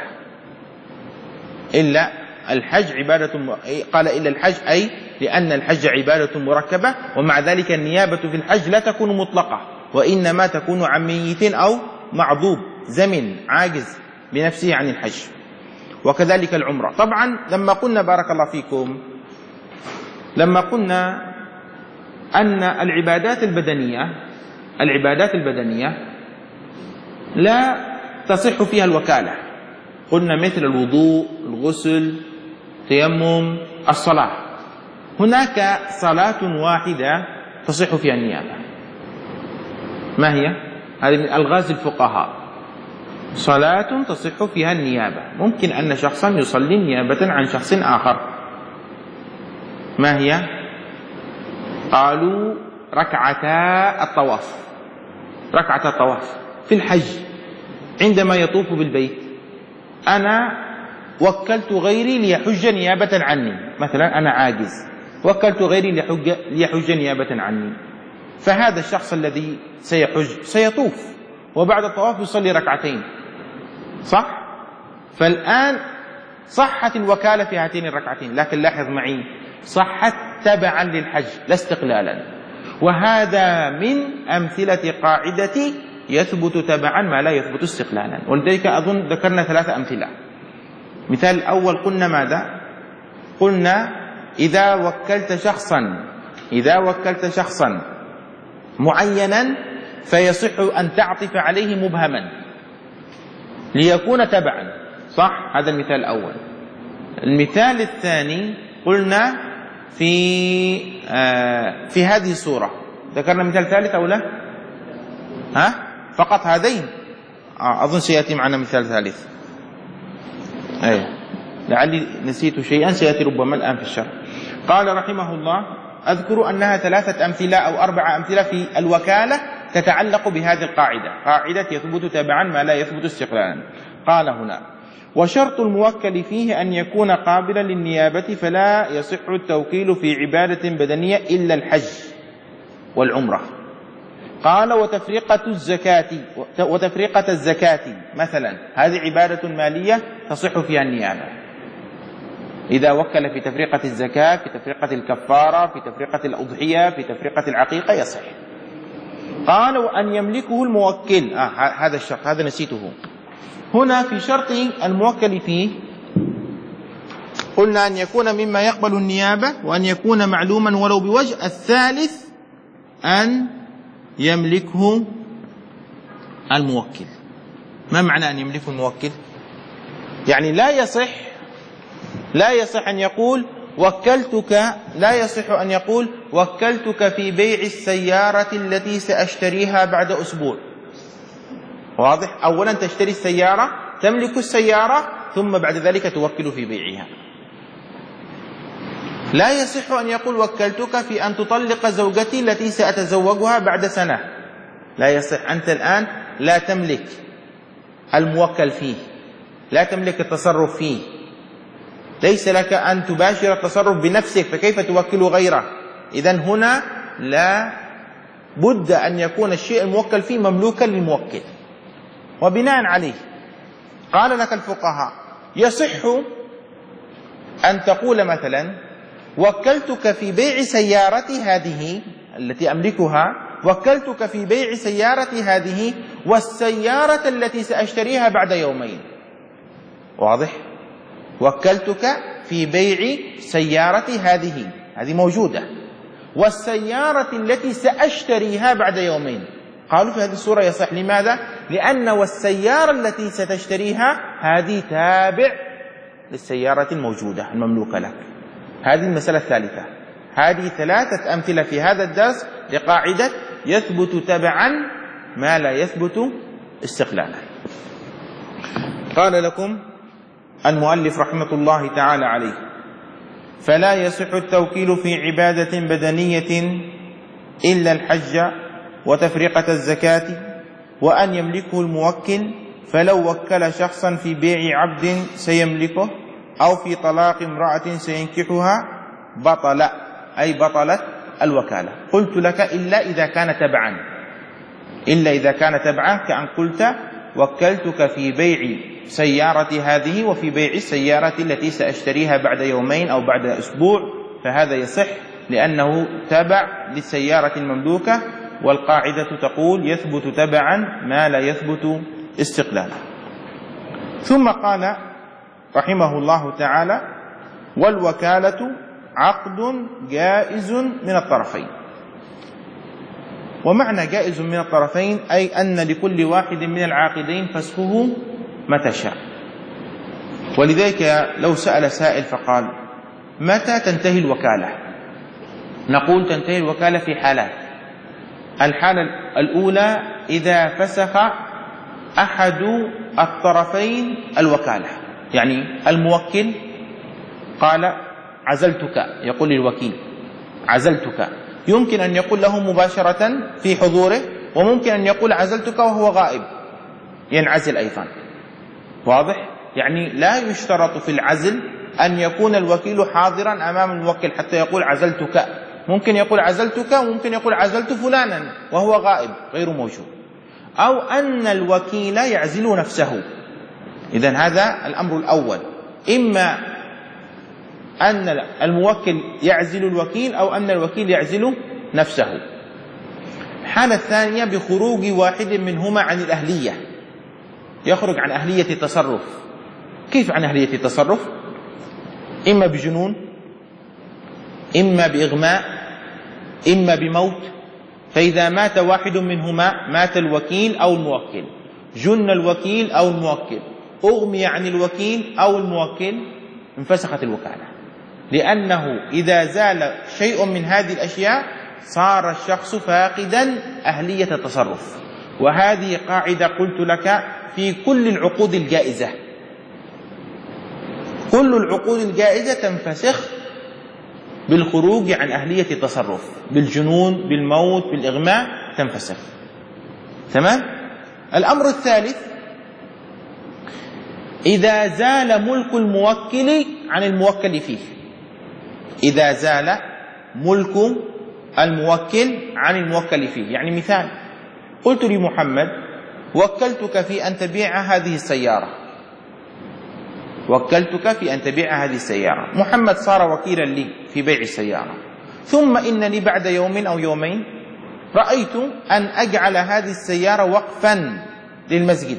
إلا الحج عبادة م... قال إلا الحج أي لأن الحج عبادة مركبة، ومع ذلك النيابة في الحج لا تكون مطلقة، وإنما تكون عن ميت أو معذوب زمن عاجز بنفسه عن الحج. وكذلك العمرة. طبعا لما قلنا بارك الله فيكم لما قلنا أن العبادات البدنية العبادات البدنية لا تصح فيها الوكالة، قلنا مثل الوضوء، الغسل، التيمم، الصلاة. هناك صلاة واحدة تصح فيها النيابة، ما هي؟ هذه من ألغاز الفقهاء. صلاة تصح فيها النيابة، ممكن أن شخصا يصلي نيابة عن شخص آخر، ما هي؟ قالوا ركعتا الطواف. ركعتا الطواف في الحج عندما يطوف بالبيت، أنا وكلت غيري ليحج نيابة عني، مثلا أنا عاجز وكلت غيري ليحج, ليحج نيابة عني، فهذا الشخص الذي سيحج سيطوف وبعد الطواف يصلي ركعتين، صح؟ فالآن صحت الوكالة في هاتين الركعتين، لكن لاحظ معي صحت تبعا للحج لا استقلالا، وهذا من أمثلة قاعدة يثبت تبعا ما لا يثبت استقلالا. ولذلك أظن ذكرنا ثلاثة أمثلة. مثال الأول قلنا ماذا؟ قلنا إذا وكلت شخصا إذا وكلت شخصا معينا فيصح أن تعطف عليه مبهما ليكون تبعا، صح؟ هذا المثال الأول. المثال الثاني قلنا في آه في هذه الصورة ذكرنا مثال ثالث أو لا؟ ها؟ فقط هذين؟ آه أظن سيأتي معنا مثال ثالث. أيه لعلي نسيت شيئا سيأتي ربما الآن في الشرح. قال رحمه الله أذكر أنها ثلاثة أمثلة أو أربعة أمثلة في الوكالة تتعلق بهذه القاعدة، قاعدة يثبت تبعا ما لا يثبت استقلالا. قال هنا وشرط الموكل فيه أن يكون قابلا للنيابة فلا يصح التوكيل في عبادة بدنية إلا الحج والعمرة. قال وتفرقة الزكاة وتفرقة الزكاة مثلا هذه عبادة مالية تصح فيها النيابة. إذا وكل في تفرقة الزكاة، في تفرقة الكفارة، في تفرقة الأضحية، في تفرقة العقيقة يصح. قال وأن يملكه الموكل. آه هذا الشرط، هذا نسيته. هنا في شرط الموكل فيه قلنا أن يكون مما يقبل النيابة، وأن يكون معلوما ولو بوجه. الثالث أن يملكه الموكل. ما معنى أن يملكه الموكل؟ يعني لا يصح لا يصح أن يقول وكلتك لا يصح أن يقول وكلتك في بيع السيارة التي سأشتريها بعد أسبوع. واضح؟ أولا تشتري السيارة، تملك السيارة، ثم بعد ذلك توكل في بيعها. لا يصح أن يقول وكلتك في أن تطلق زوجتي التي سأتزوجها بعد سنة. لا يصح. أنت الآن لا تملك الموكل فيه، لا تملك التصرف فيه، ليس لك أن تباشر التصرف بنفسك، فكيف توكل غيره؟ إذن هنا لا بد أن يكون الشيء الموكل فيه مملوكا للموكل. وبناء عليه قال لك الفقهاء يصح أن تقول مثلا وكلتك في بيع سيارتي هذه التي أملكها، وكلتك في بيع سيارتي هذه والسيارة التي سأشتريها بعد يومين. واضح؟ وكلتك في بيع سيارتي هذه، هذه موجودة، والسيارة التي سأشتريها بعد يومين. قالوا في هذه الصورة يصح. لماذا؟ لأن والسيارة التي ستشتريها هذه تابع للسيارة الموجودة المملوكة لك. هذه المسألة الثالثة. هذه ثلاثة أمثلة في هذا الدرس لقاعدة يثبت تبعا ما لا يثبت استقلالا. قال لكم المؤلف رحمة الله تعالى عليه فلا يصح التوكيل في عبادة بدنية إلا الحج وتفرقة الزكاة، وأن يملكه الموكل، فلو وكل شخصا في بيع عبد سيملكه أو في طلاق امرأة سينكحها بطل، أي بطلت الوكالة. قلت لك إلا إذا كان تبعا، إلا إذا كان تبعا، كأن قلت وكلتك في بيع سيارتي هذه وفي بيع السيارة التي سأشتريها بعد يومين أو بعد أسبوع، فهذا يصح لأنه تبع للسيارة المملوكة، والقاعدة تقول يثبت تبعا ما لا يثبت استقلالا. ثم قال رحمه الله تعالى والوكالة عقد جائز من الطرفين. ومعنى جائز من الطرفين أي أن لكل واحد من العاقدين فسخه متى شاء. ولذلك لو سأل سائل فقال متى تنتهي الوكالة؟ نقول تنتهي الوكالة في حالات. الحالة الأولى إذا فسخ أحد الطرفين الوكالة، يعني الموكل قال عزلتك، يقول للوكيل عزلتك، يمكن أن يقول له مباشرة في حضوره، وممكن أن يقول عزلتك وهو غائب ينعزل أيضا. واضح؟ يعني لا يشترط في العزل أن يكون الوكيل حاضرا أمام الموكل حتى يقول عزلتك. ممكن يقول عزلتك وممكن يقول عزلت فلانا وهو غائب غير موجود، أو أن الوكيل يعزل نفسه. إذن هذا الأمر الأول، إما أن الموكل يعزل الوكيل أو أن الوكيل يعزل نفسه. الحالة الثانية بخروج واحد منهما عن الأهلية، يخرج عن أهلية التصرف. كيف عن أهلية التصرف؟ إما بجنون، إما بإغماء، إما بموت. فإذا مات واحد منهما، مات الوكيل أو الموكل، جن الوكيل أو الموكل، أغمي عن الوكيل أو الموكل، انفسخت الوكالة، لأنه إذا زال شيء من هذه الأشياء صار الشخص فاقدا أهلية التصرف. وهذه قاعدة قلت لك في كل العقود الجائزة، كل العقود الجائزة تنفسخ بالخروج عن أهلية التصرف، بالجنون، بالموت، بالإغماء تنفسخ. تمام؟ الأمر الثالث إذا زال ملك الموكل عن الموكل فيه، إذا زال ملك الموكل عن الموكل فيه. يعني مثال، قلت لمحمد وكلتك في أن تبيع هذه السيارة، وكلتك في أن تبيع هذه السيارة. محمد صار وكيلا لي في بيع السيارة، ثم إنني بعد يوم أو يومين رأيت أن أجعل هذه السيارة وقفا للمسجد،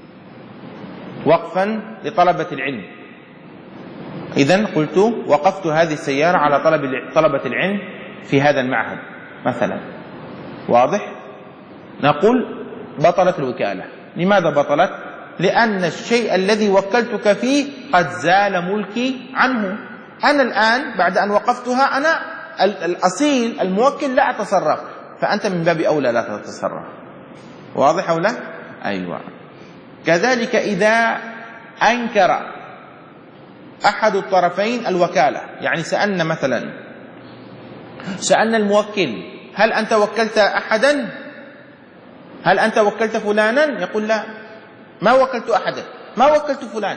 وقفا لطلبة العلم. إذن قلت وقفت هذه السيارة على طلب طلبة العلم في هذا المعهد مثلا. واضح؟ نقول بطلت الوكالة. لماذا بطلت؟ لأن الشيء الذي وكلتك فيه قد زال ملكي عنه. أنا الآن بعد أن وقفتها أنا الأصيل الموكل لا أتصرف، فأنت من باب أولى لا تتصرف. واضح أو لا؟ أيوة. كذلك إذا أنكر أحد الطرفين الوكالة، يعني سألنا مثلا سألنا الموكل هل أنت وكلت أحدا؟ هل أنت وكلت فلانا؟ يقول لا، ما وكلت أحدا، ما وكلت فلان.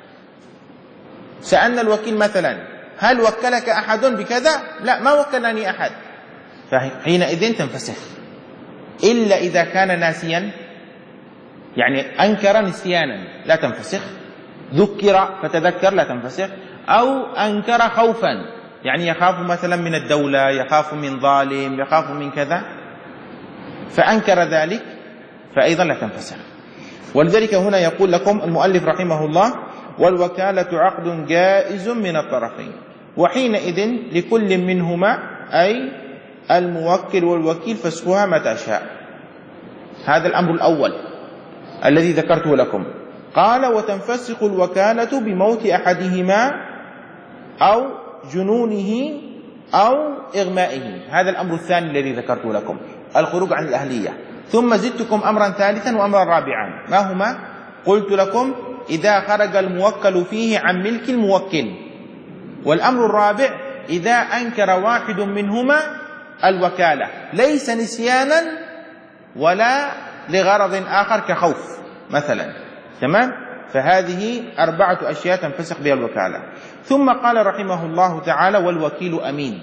سألنا الوكيل مثلا هل وكلك أحد بكذا؟ لا، ما وكلني أحد. فحينئذ تنفسخ، إلا إذا كان ناسيا، يعني أنكر نسيانا لا تنفسخ، ذكر فتذكر لا تنفسخ، أو أنكر خوفا، يعني يخاف مثلا من الدولة، يخاف من ظالم، يخاف من كذا، فأنكر ذلك فأيضا لا تنفسخ. ولذلك هنا يقول لكم المؤلف رحمه الله: والوكالة عقد جائز من الطرفين، وحينئذ لكل منهما أي الموكل والوكيل فسخها متى شاء. هذا الأمر الأول الذي ذكرته لكم. قال: وتنفسخ الوكالة بموت أحدهما أو جنونه أو إغمائه. هذا الأمر الثاني الذي ذكرته لكم، الخروج عن الأهلية. ثم زدتكم أمرا ثالثا وأمرا رابعا، ما هما؟ قلت لكم إذا خرج الموكل فيه عن ملك الموكل. والأمر الرابع إذا أنكر واحد منهما الوكالة، ليس نسيانا ولا لغرض آخر كخوف مثلا. تمام؟ فهذه أربعة أشياء تنفسخ بها الوكالة. ثم قال رحمه الله تعالى: والوكيل أمين.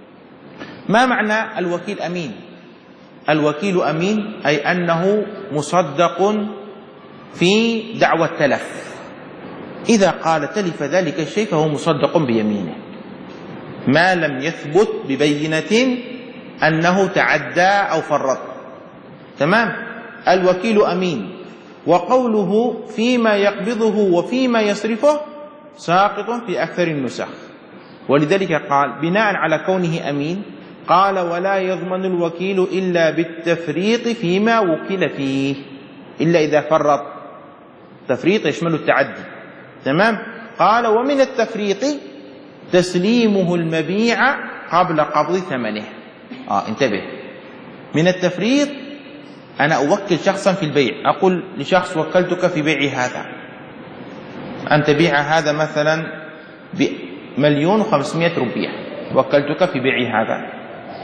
ما معنى الوكيل أمين؟ الوكيل أمين أي أنه مصدق في دعوى التلف. إذا قال تلف ذلك الشيء فهو مصدق بيمينه ما لم يثبت ببينة أنه تعدى أو فرط. تمام؟ الوكيل أمين. وقوله فيما يقبضه وفيما يصرفه ساقط في أكثر النسخ. ولذلك قال بناء على كونه أمين قال: ولا يضمن الوكيل إلا بالتفريط فيما وكل فيه، إلا إذا فرط. تفريط يشمل التعدي. تمام؟ قال: ومن التفريط تسليمه المبيع قبل قبض ثمنه. آه انتبه، من التفريط أنا أوكل شخصا في البيع، أقول لشخص وكلتك في بيع هذا، أن تبيع هذا مثلا بمليون وخمسمائة ربيع، وكلتك في بيع هذا.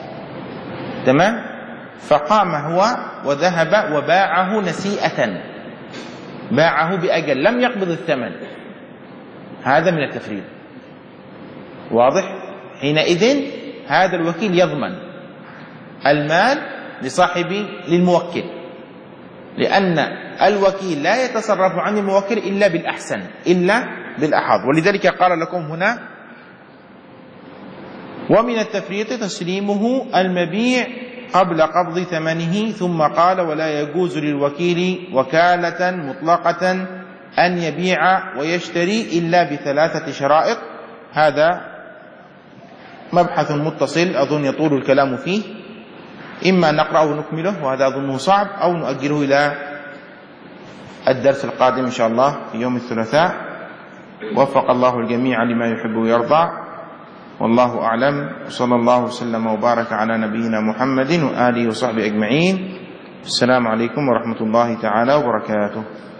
تمام؟ فقام هو وذهب وباعه نسيئة، باعه بأجل، لم يقبض الثمن. هذا من التفريط. واضح؟ حينئذ هذا الوكيل يضمن المال لصاحب للموكل، لأن الوكيل لا يتصرف عن الموكل إلا بالأحسن، إلا بالأحظ. ولذلك قال لكم هنا: ومن التفريط تسليمه المبيع قبل قبض ثمنه. ثم قال: ولا يجوز للوكيل وكالة مطلقة أن يبيع ويشتري إلا بثلاثة شرائط. هذا مبحث متصل أظن يطول الكلام فيه، إما نقرأه ونكمله وهذا أظنه صعب، أو نؤجله إلى الدرس القادم إن شاء الله في يوم الثلاثاء. وفق الله الجميع لما يحب ويرضى، والله أعلم. وصلى الله وسلم وبارك على نبينا محمد وآله وصحبه أجمعين. السلام عليكم ورحمة الله تعالى وبركاته.